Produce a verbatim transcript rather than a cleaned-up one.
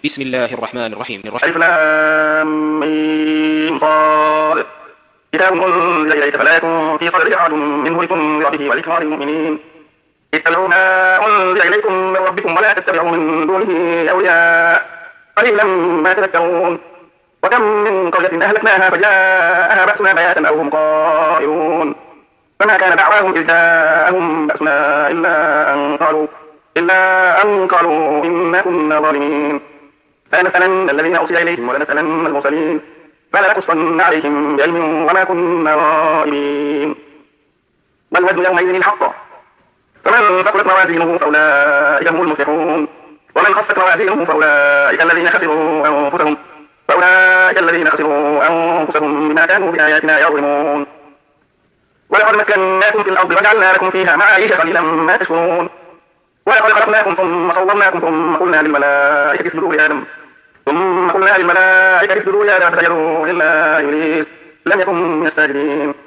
بسم الله الرحمن الرحيم. ألف لام ميم صاد كتاب أنزل إليك فلا يكن في صدرك حرج منه لتنذر به وذكرى للمؤمنين. اتبعوا ما أنزل إليكم من ربكم ولا تتبعوا من دونه أولياء قليلا ما تذكرون. وكم من قرية أهلكناها فجاءها بأسنا بياتا أو هم قائلون فما كان دعواهم إذ جاءهم بأسنا إلا أن قالوا إلا أن قالوا إنا كنا ظالمين. فلنسألن الذين أرسل إليهم ولنسألن المرسلين فلنقصن عليهم بعلم وما كنا غائبين. والوزن يومئذ الحق فمن ثقلت موازينه فأولئك هم المفلحون ومن خفت موازينه فأولئك الذين خسروا أنفسهم فأولئك الذين خسروا أنفسهم بما كانوا بآياتنا يظلمون. ولقد مكناكم في الأرض وجعلنا لكم فيها معايش قليلا ما تشكرون. ولقد خلقناكم ثم صورناكم ثم قلنا للملائكة اسجدوا لآدم ثم قلنا للملائكة اسجدوا لآدم فسجدوا إلا إبليس لم يكن من الساجدين.